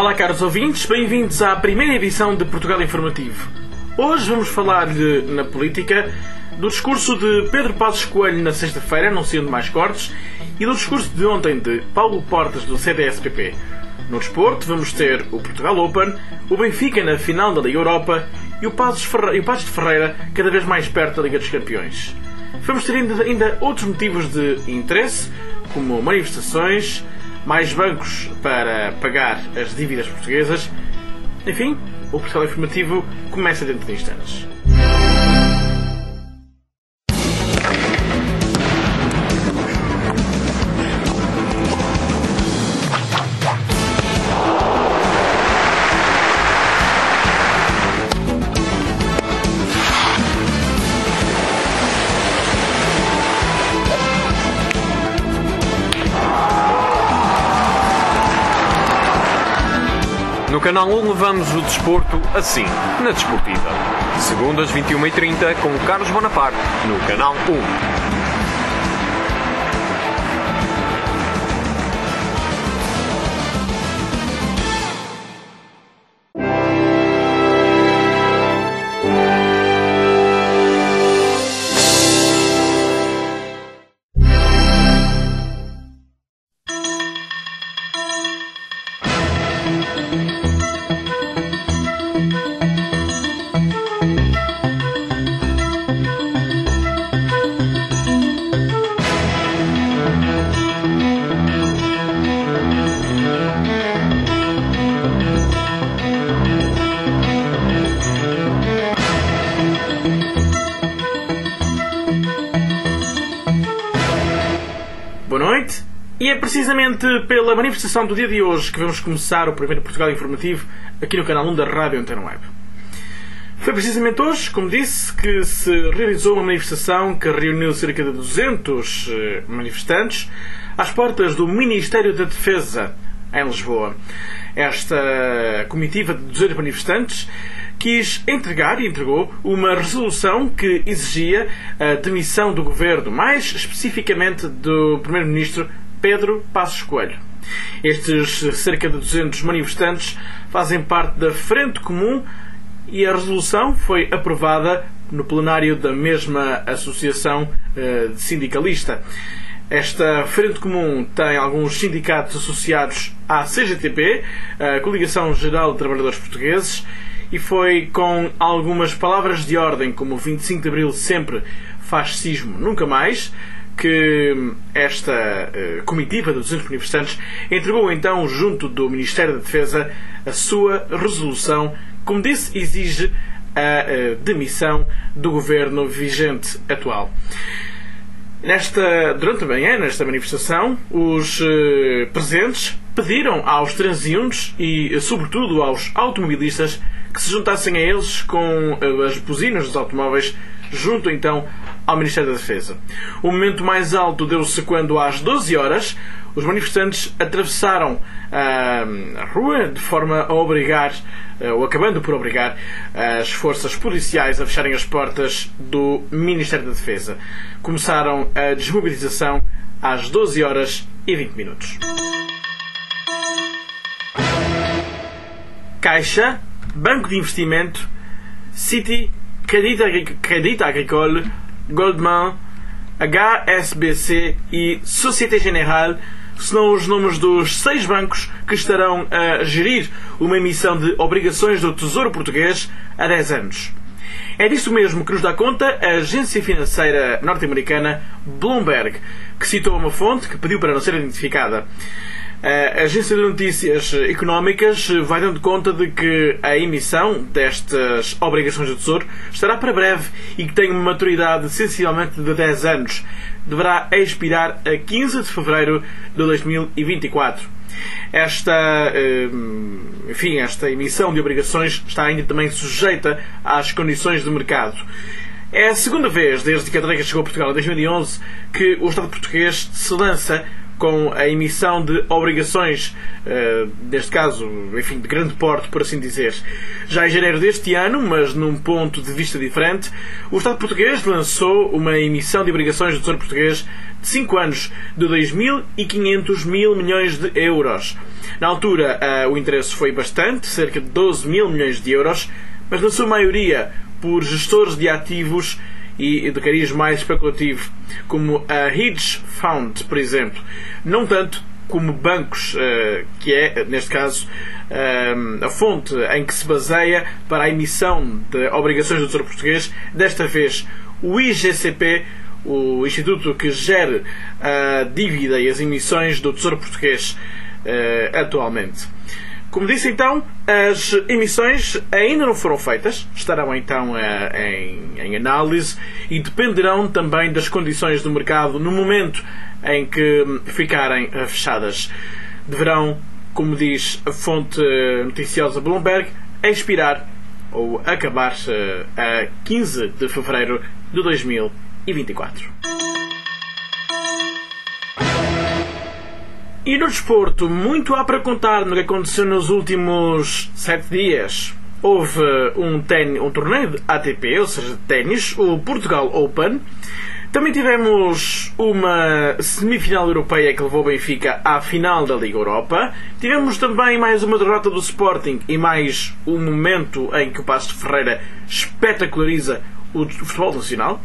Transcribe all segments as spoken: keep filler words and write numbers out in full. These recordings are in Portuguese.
Olá, caros ouvintes, bem-vindos à primeira edição de Portugal Informativo. Hoje vamos falar-lhe, na política, do discurso de Pedro Passos Coelho na sexta-feira, anunciando mais cortes, e do discurso de ontem de Paulo Portas, do C D S P P. No desporto, vamos ter o Portugal Open, o Benfica na final da Liga Europa e o Passos de Ferreira cada vez mais perto da Liga dos Campeões. Vamos ter ainda, ainda outros motivos de interesse, como manifestações, mais bancos para pagar as dívidas portuguesas. Enfim, o Portugal Informativo começa dentro de instantes. No Canal um levamos o desporto assim, na Desportiva. Segundas, vinte e uma e trinta, com o Carlos Bonaparte, no Canal um. Boa noite, e é precisamente pela manifestação do dia de hoje que vamos começar o primeiro Portugal Informativo aqui no canal um da Rádio Antena Web. Foi precisamente hoje, como disse, que se realizou uma manifestação que reuniu cerca de duzentos manifestantes às portas do Ministério da Defesa em Lisboa. Esta comitiva de duzentos manifestantes quis entregar e entregou uma resolução que exigia a demissão do governo, mais especificamente do primeiro-ministro Pedro Passos Coelho. Estes cerca de duzentos manifestantes fazem parte da Frente Comum e a resolução foi aprovada no plenário da mesma associação eh, sindicalista. Esta Frente Comum tem alguns sindicatos associados à C G T P, a Coligação Geral de Trabalhadores Portugueses, e foi com algumas palavras de ordem, como vinte e cinco de Abril sempre, fascismo nunca mais, que esta uh, comitiva de duzentos manifestantes entregou então, junto do Ministério da Defesa, a sua resolução, como disse, exige a uh, demissão do governo vigente atual. Nesta, durante a manhã, nesta manifestação, os uh, presentes pediram aos transeuntes e, sobretudo, aos automobilistas que se juntassem a eles com as buzinas dos automóveis junto então ao Ministério da Defesa. O momento mais alto deu-se quando, às doze horas, os manifestantes atravessaram a, a rua de forma a obrigar, ou acabando por obrigar, as forças policiais a fecharem as portas do Ministério da Defesa. Começaram a desmobilização às doze horas e vinte minutos. Caixa, Banco de Investimento, Citi, Crédit Agricole, Goldman, H S B C e Société Générale são os nomes dos seis bancos que estarão a gerir uma emissão de obrigações do Tesouro Português há dez anos. É disso mesmo que nos dá conta a agência financeira norte-americana Bloomberg, que citou uma fonte que pediu para não ser identificada. A agência de notícias económicas vai dando conta de que a emissão destas obrigações do Tesouro estará para breve e que tem uma maturidade sensivelmente de dez anos. Deverá expirar a quinze de fevereiro de dois mil e vinte e quatro. Esta, enfim, esta emissão de obrigações está ainda também sujeita às condições de mercado. É a segunda vez, desde que a Troika chegou a Portugal em dois mil e onze, que o Estado português se lança com a emissão de obrigações, uh, neste caso, enfim, de grande porte, por assim dizer. Já em janeiro deste ano, mas num ponto de vista diferente, o Estado português lançou uma emissão de obrigações do Tesouro Português de cinco anos, de dois mil e quinhentos mil milhões de euros. Na altura, uh, o interesse foi bastante, cerca de doze mil milhões de euros, mas na sua maioria por gestores de ativos e de cariz mais especulativo, como a Hedge Fund, por exemplo. Não tanto como bancos, que é, neste caso, a fonte em que se baseia para a emissão de obrigações do Tesouro Português. Desta vez, o I G C P, o instituto que gera a dívida e as emissões do Tesouro Português atualmente. Como disse, então, as emissões ainda não foram feitas, estarão então em, em análise e dependerão também das condições do mercado no momento em que ficarem fechadas. Deverão, como diz a fonte noticiosa Bloomberg, expirar ou acabar a quinze de fevereiro de dois mil e vinte e quatro. E no desporto, muito há para contar no que aconteceu nos últimos sete dias. Houve um, ten... um torneio de A T P, ou seja, de ténis, o Portugal Open. Também tivemos uma semifinal europeia que levou o Benfica à final da Liga Europa. Tivemos também mais uma derrota do Sporting e mais um momento em que o Passos de Ferreira espetaculariza o futebol nacional.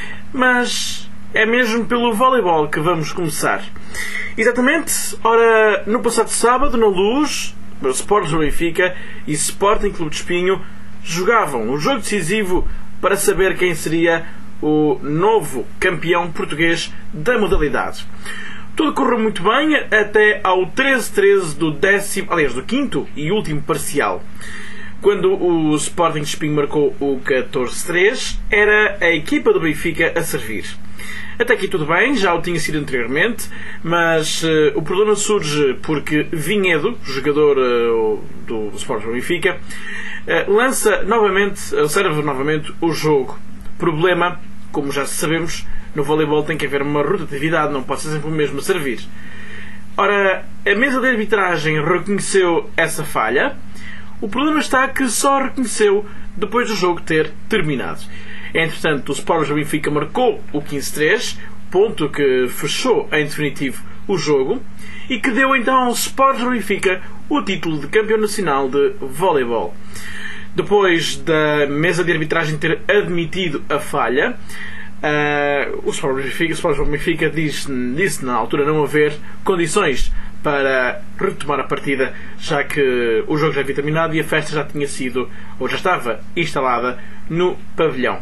Mas é mesmo pelo voleibol que vamos começar. Exatamente, ora, no passado sábado, na Luz, o Sporting do Benfica e Sporting Clube de Espinho jogavam um jogo decisivo para saber quem seria o novo campeão português da modalidade. Tudo correu muito bem até ao treze a treze do décimo, aliás, do quinto e último parcial. Quando o Sporting de Espinho marcou o catorze a três, era a equipa do Benfica a servir. Até aqui tudo bem, já o tinha sido anteriormente, mas uh, o problema surge porque Vinhedo, jogador uh, do, do Sporting do Benfica, uh, lança novamente, uh, serve novamente o jogo. Problema, como já sabemos, no voleibol tem que haver uma rotatividade, não pode ser sempre o mesmo a servir. Ora, a mesa de arbitragem reconheceu essa falha. O problema está que só reconheceu depois do jogo ter terminado. Entretanto, o Sporting do Benfica marcou o quinze a três, ponto que fechou em definitivo o jogo e que deu então ao Sporting do Benfica o título de campeão nacional de voleibol. Depois da mesa de arbitragem ter admitido a falha, uh, o Sporting do Benfica, o Sporting do Benfica disse, disse na altura não haver condições para retomar a partida, já que o jogo já havia terminado e a festa já tinha sido, ou já estava instalada no pavilhão.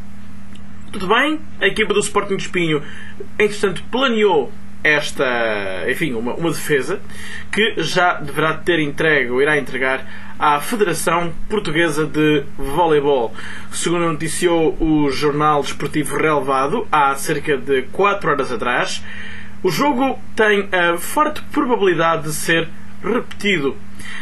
Tudo bem, a equipa do Sporting de Espinho, entretanto, planeou esta, enfim, uma, uma defesa que já deverá ter entregue, ou irá entregar, à Federação Portuguesa de Voleibol. Segundo noticiou o Jornal Desportivo Relevado, há cerca de quatro horas atrás, o jogo tem a forte probabilidade de ser repetido.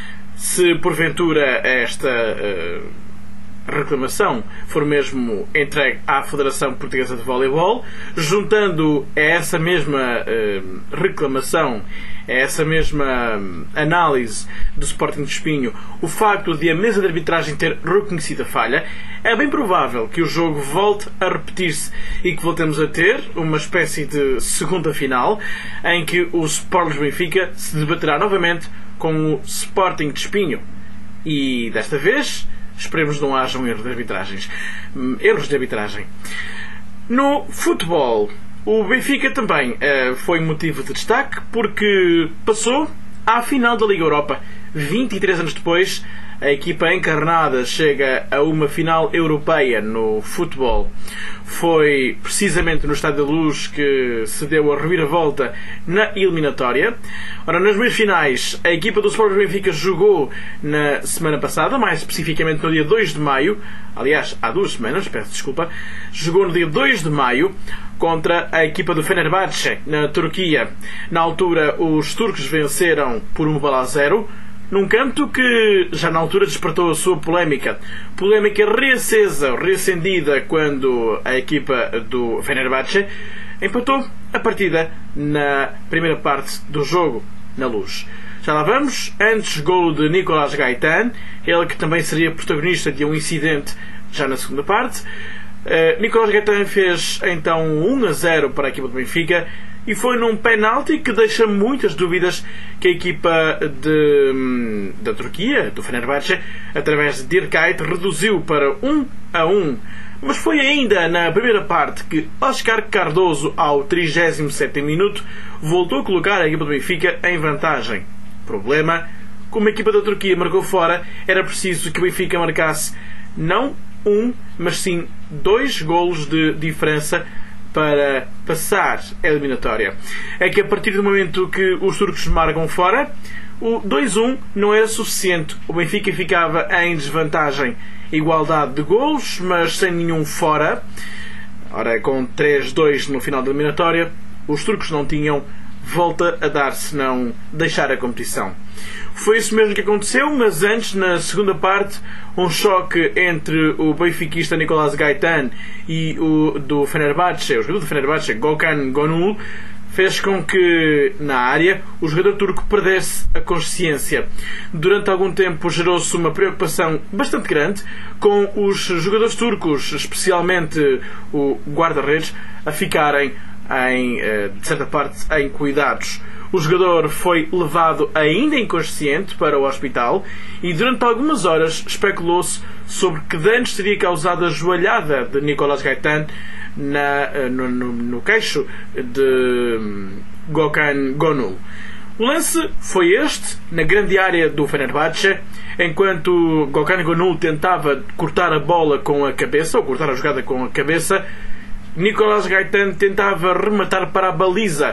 Se porventura esta uh, reclamação for mesmo entregue à Federação Portuguesa de Voleibol, juntando a essa mesma uh, reclamação, a essa mesma análise do Sporting de Espinho, o facto de a mesa de arbitragem ter reconhecido a falha, é bem provável que o jogo volte a repetir-se e que voltemos a ter uma espécie de segunda final em que o Sporting de Benfica se debaterá novamente com o Sporting de Espinho. E desta vez esperemos que não hajam erros de arbitragens. Erros de arbitragem. No futebol, o Benfica também uh, foi motivo de destaque porque passou à final da Liga Europa. vinte e três anos depois, a equipa encarnada chega a uma final europeia no futebol. Foi precisamente no Estádio da Luz que se deu a reviravolta na eliminatória. Ora, nas meias finais, a equipa do Sporting Benfica jogou na semana passada, mais especificamente no dia dois de maio, aliás, há duas semanas, peço desculpa, jogou no dia dois de maio contra a equipa do Fenerbahçe, na Turquia. Na altura, os turcos venceram por uma bola a zero, num canto que já na altura despertou a sua polémica. Polémica reacesa, reacendida, quando a equipa do Fenerbahçe empatou a partida na primeira parte do jogo, na Luz. Já lá vamos. Antes, golo de Nicolás Gaetan, ele que também seria protagonista de um incidente já na segunda parte. Uh, Nicolás Gaetan fez então um a zero para a equipa do Benfica e foi num penalti que deixa muitas dúvidas que a equipa de, da Turquia, do Fenerbahçe, através de Dirkayt, reduziu para um a um. Mas foi ainda na primeira parte que Oscar Cardoso, ao trigésimo sétimo minuto, voltou a colocar a equipa do Benfica em vantagem. Problema: como a equipa da Turquia marcou fora, era preciso que o Benfica marcasse não um, mas sim dois golos de diferença para passar a eliminatória. É que a partir do momento que os turcos marcam fora, o dois a um não era suficiente. O Benfica ficava em desvantagem. Igualdade de golos, mas sem nenhum fora. Ora, com três a dois no final da eliminatória, os turcos não tinham volta a dar se não deixar a competição. Foi isso mesmo que aconteceu, mas antes, na segunda parte, um choque entre o benfiquista Nicolás Gaetan e o do Fenerbahçe, o jogador do Fenerbahçe, Gökhan Gönül, fez com que, na área, o jogador turco perdesse a consciência. Durante algum tempo gerou-se uma preocupação bastante grande com os jogadores turcos, especialmente o guarda-redes, a ficarem, em, de certa parte, em cuidados. O jogador foi levado ainda inconsciente para o hospital e durante algumas horas especulou-se sobre que danos teria causado a joelhada de Nicolás Gaetan na, no, no, no queixo de Gökhan Gönül. O lance foi este, na grande área do Fenerbahçe, enquanto Gökhan Gönül tentava cortar a bola com a cabeça, ou cortar a jogada com a cabeça, Nicolás Gaetan tentava rematar para a baliza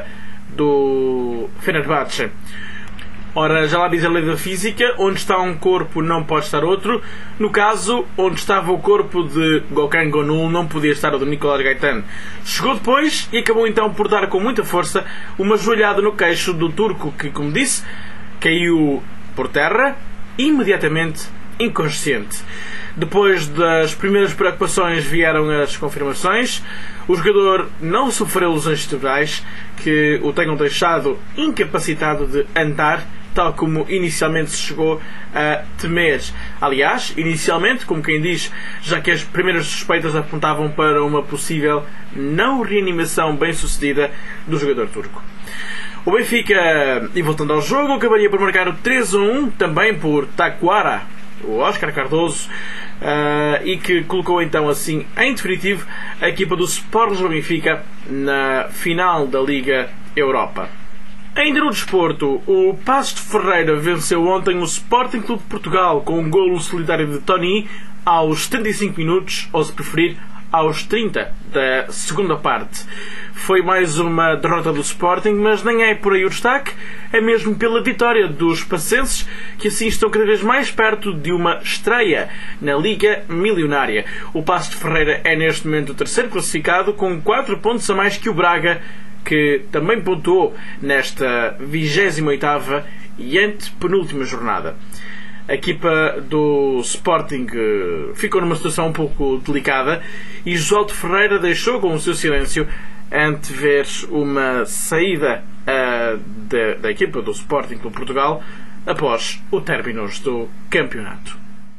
do Fenerbahçe. Ora, já lá diz a lei da física, onde está um corpo não pode estar outro. No caso, onde estava o corpo de Gökhan Gönül não podia estar o de Nicolás Gaetan. Chegou depois e acabou então por dar com muita força uma joelhada no queixo do turco que, como disse, caiu por terra, imediatamente inconsciente. Depois das primeiras preocupações vieram as confirmações. O jogador não sofreu lesões cerebrais que o tenham deixado incapacitado de andar, tal como inicialmente se chegou a temer. Aliás, inicialmente, como quem diz, já que as primeiras suspeitas apontavam para uma possível não reanimação bem-sucedida do jogador turco. O Benfica, e voltando ao jogo, acabaria por marcar o três a um, também por Taquara, o Oscar Cardoso, uh, e que colocou então assim em definitivo a equipa do Sport Lisboa Benfica na final da Liga Europa. Ainda no desporto, o Paços de Ferreira venceu ontem o Sporting Clube de Portugal com um golo solidário de Tony aos trinta e cinco minutos, ou se preferir, aos trinta da segunda parte. Foi mais uma derrota do Sporting, mas nem é por aí o destaque, é mesmo pela vitória dos pacenses, que assim estão cada vez mais perto de uma estreia na Liga Milionária. O Paços de Ferreira é neste momento o terceiro classificado, com quatro pontos a mais que o Braga, que também pontuou nesta vigésima oitava e antepenúltima jornada. A equipa do Sporting ficou numa situação um pouco delicada e Josualdo Ferreira deixou com o seu silêncio antever uma saída uh, da, da equipa do Sporting Clube Portugal após o término do campeonato.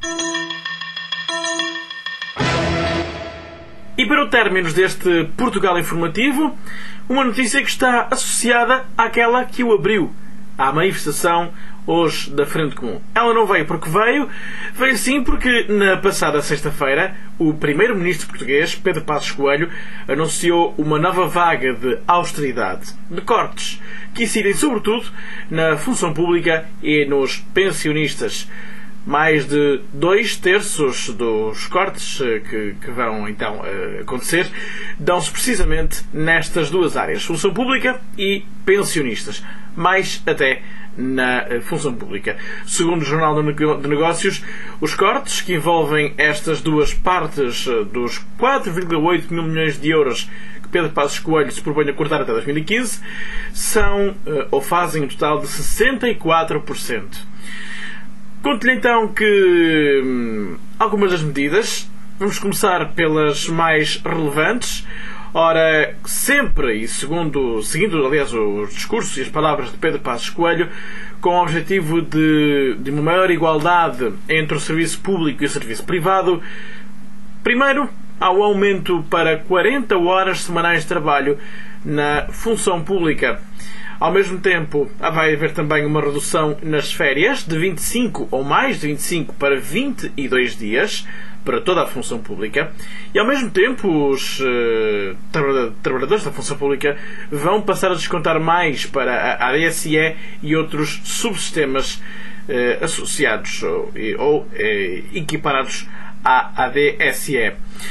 E para o término deste Portugal informativo, uma notícia que está associada àquela que o abriu, à manifestação hoje da Frente Comum. Ela não veio porque veio, veio sim porque na passada sexta-feira o primeiro-ministro português, Pedro Passos Coelho, anunciou uma nova vaga de austeridade, de cortes, que incidem sobretudo na função pública e nos pensionistas. Mais de dois terços dos cortes que, que vão então acontecer dão-se precisamente nestas duas áreas, função pública e pensionistas. Mais até na função pública. Segundo o Jornal de Negócios, os cortes que envolvem estas duas partes dos quatro vírgula oito mil milhões de euros que Pedro Passos Coelho se propõe a cortar até dois mil e quinze são, ou fazem um total de sessenta e quatro por cento. Conto-lhe então que hum, algumas das medidas, vamos começar pelas mais relevantes. Ora, sempre, e segundo, seguindo aliás os discursos e as palavras de Pedro Passos Coelho, com o objetivo de, de uma maior igualdade entre o serviço público e o serviço privado, primeiro, há o aumento para quarenta horas semanais de trabalho na função pública. Ao mesmo tempo, vai haver também uma redução nas férias de vinte e cinco ou mais de vinte e cinco para vinte e dois dias para toda a função pública. E ao mesmo tempo, os uh, trabalhadores da função pública vão passar a descontar mais para a A D S E e outros subsistemas uh, associados ou, ou uh, equiparados à A D S E.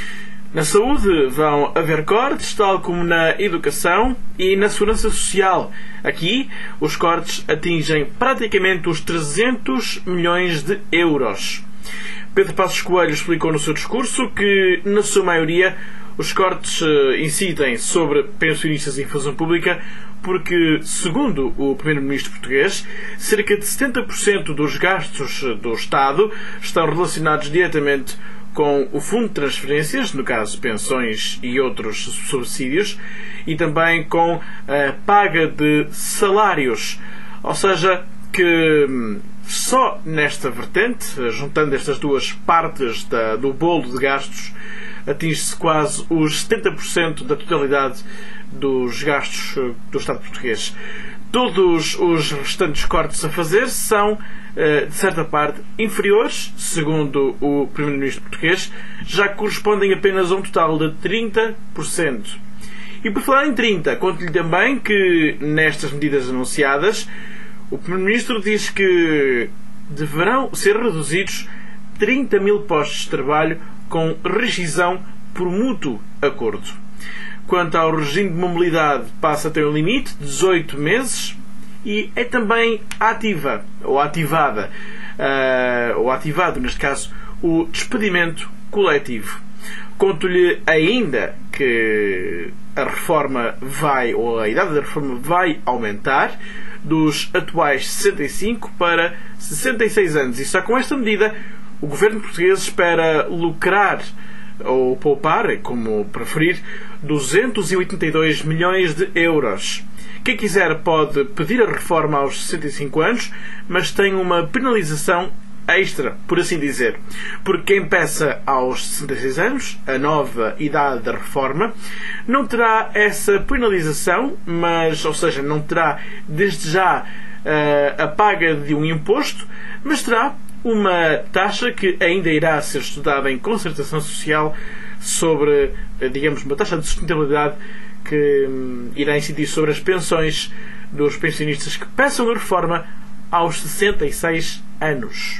Na saúde vão haver cortes, tal como na educação e na segurança social. Aqui, os cortes atingem praticamente os trezentos milhões de euros. Pedro Passos Coelho explicou no seu discurso que, na sua maioria, os cortes incidem sobre pensionistas em função pública porque, segundo o primeiro-ministro português, cerca de setenta por cento dos gastos do Estado estão relacionados diretamente com o Fundo de Transferências, no caso pensões e outros subsídios, e também com a paga de salários. Ou seja, que só nesta vertente, juntando estas duas partes da, do bolo de gastos, atinge-se quase os setenta por cento da totalidade dos gastos do Estado português. Todos os restantes cortes a fazer são, de certa parte, inferiores, segundo o primeiro-ministro português, já que correspondem apenas a um total de trinta por cento. E por falar em trinta, conto-lhe também que, nestas medidas anunciadas, o primeiro-ministro diz que deverão ser reduzidos trinta mil postos de trabalho com rescisão por mútuo acordo. Quanto ao regime de mobilidade, passa a ter um limite de dezoito meses e é também ativa, ou ativada, uh, ou ativado, neste caso, o despedimento coletivo. Conto-lhe ainda que a reforma vai, ou a idade da reforma vai aumentar dos atuais sessenta e cinco para sessenta e seis anos. E só com esta medida o governo português espera lucrar ou poupar, como preferir, duzentos e oitenta e dois milhões de euros. Quem quiser pode pedir a reforma aos sessenta e cinco anos, mas tem uma penalização extra, por assim dizer. Porque quem peça aos sessenta e seis anos, a nova idade da reforma, não terá essa penalização, mas, ou seja, não terá desde já uh, a paga de um imposto, mas terá uma taxa que ainda irá ser estudada em concertação social sobre, digamos, uma taxa de sustentabilidade que hum, irá incidir sobre as pensões dos pensionistas que peçam a reforma aos sessenta e seis anos.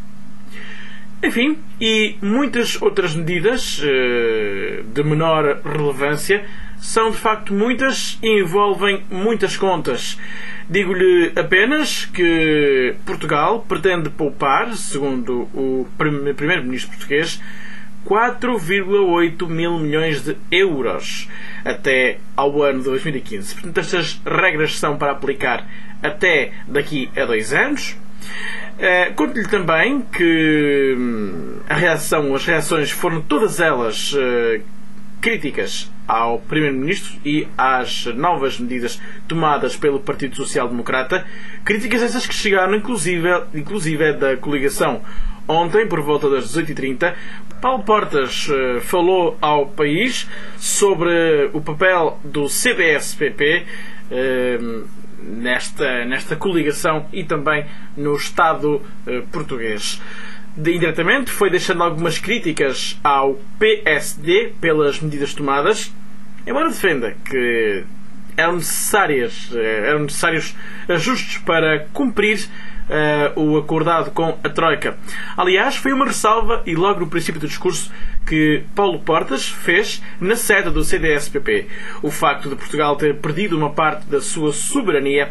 Enfim, e muitas outras medidas uh, de menor relevância são de facto muitas e envolvem muitas contas. Digo-lhe apenas que Portugal pretende poupar, segundo o primeiro-ministro português, quatro vírgula oito mil milhões de euros até ao ano de dois mil e quinze. Portanto, estas regras são para aplicar até daqui a dois anos. Uh, Conto-lhe também que a reação, as reações foram todas elas uh, críticas ao primeiro-ministro e às novas medidas tomadas pelo Partido Social Democrata, críticas essas que chegaram inclusive, inclusive da coligação. Ontem, por volta das dezoito e trinta, Paulo Portas uh, falou ao país sobre o papel do C D S P P uh, nesta, nesta coligação e também no Estado uh, português. De, indiretamente foi deixando algumas críticas ao P S D pelas medidas tomadas, embora defenda que eram, necessárias, eram necessários ajustes para cumprir uh, o acordado com a Troika. Aliás, foi uma ressalva, e logo no princípio do discurso, que Paulo Portas fez na sede do C D S P P. O facto de Portugal ter perdido uma parte da sua soberania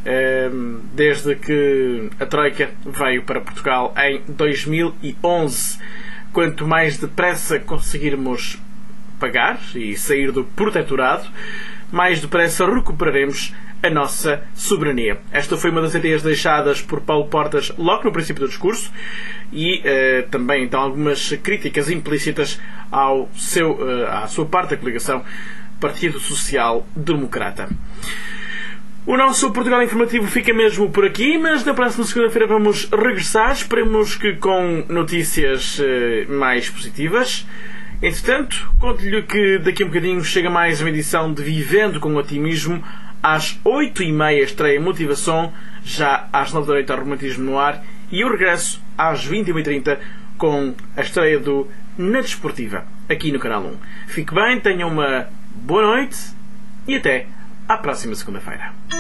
desde que a Troika veio para Portugal em dois mil e onze. Quanto mais depressa conseguirmos pagar e sair do protetorado, mais depressa recuperaremos a nossa soberania. Esta foi uma das ideias deixadas por Paulo Portas logo no princípio do discurso e uh, também então algumas críticas implícitas ao seu, uh, à sua parte da coligação Partido Social Democrata. O nosso Portugal Informativo fica mesmo por aqui, mas na próxima segunda-feira vamos regressar, esperemos que com notícias eh, mais positivas. Entretanto, conto-lhe que daqui a um bocadinho chega mais uma edição de Vivendo com Otimismo. Às oito e meia estreia Motivação, já às nove da noite ao Romantismo no Ar, e eu regresso às vinte e uma e trinta com a estreia do Na Desportiva, aqui no Canal um. Fique bem, tenha uma boa noite e até à próxima segunda-feira.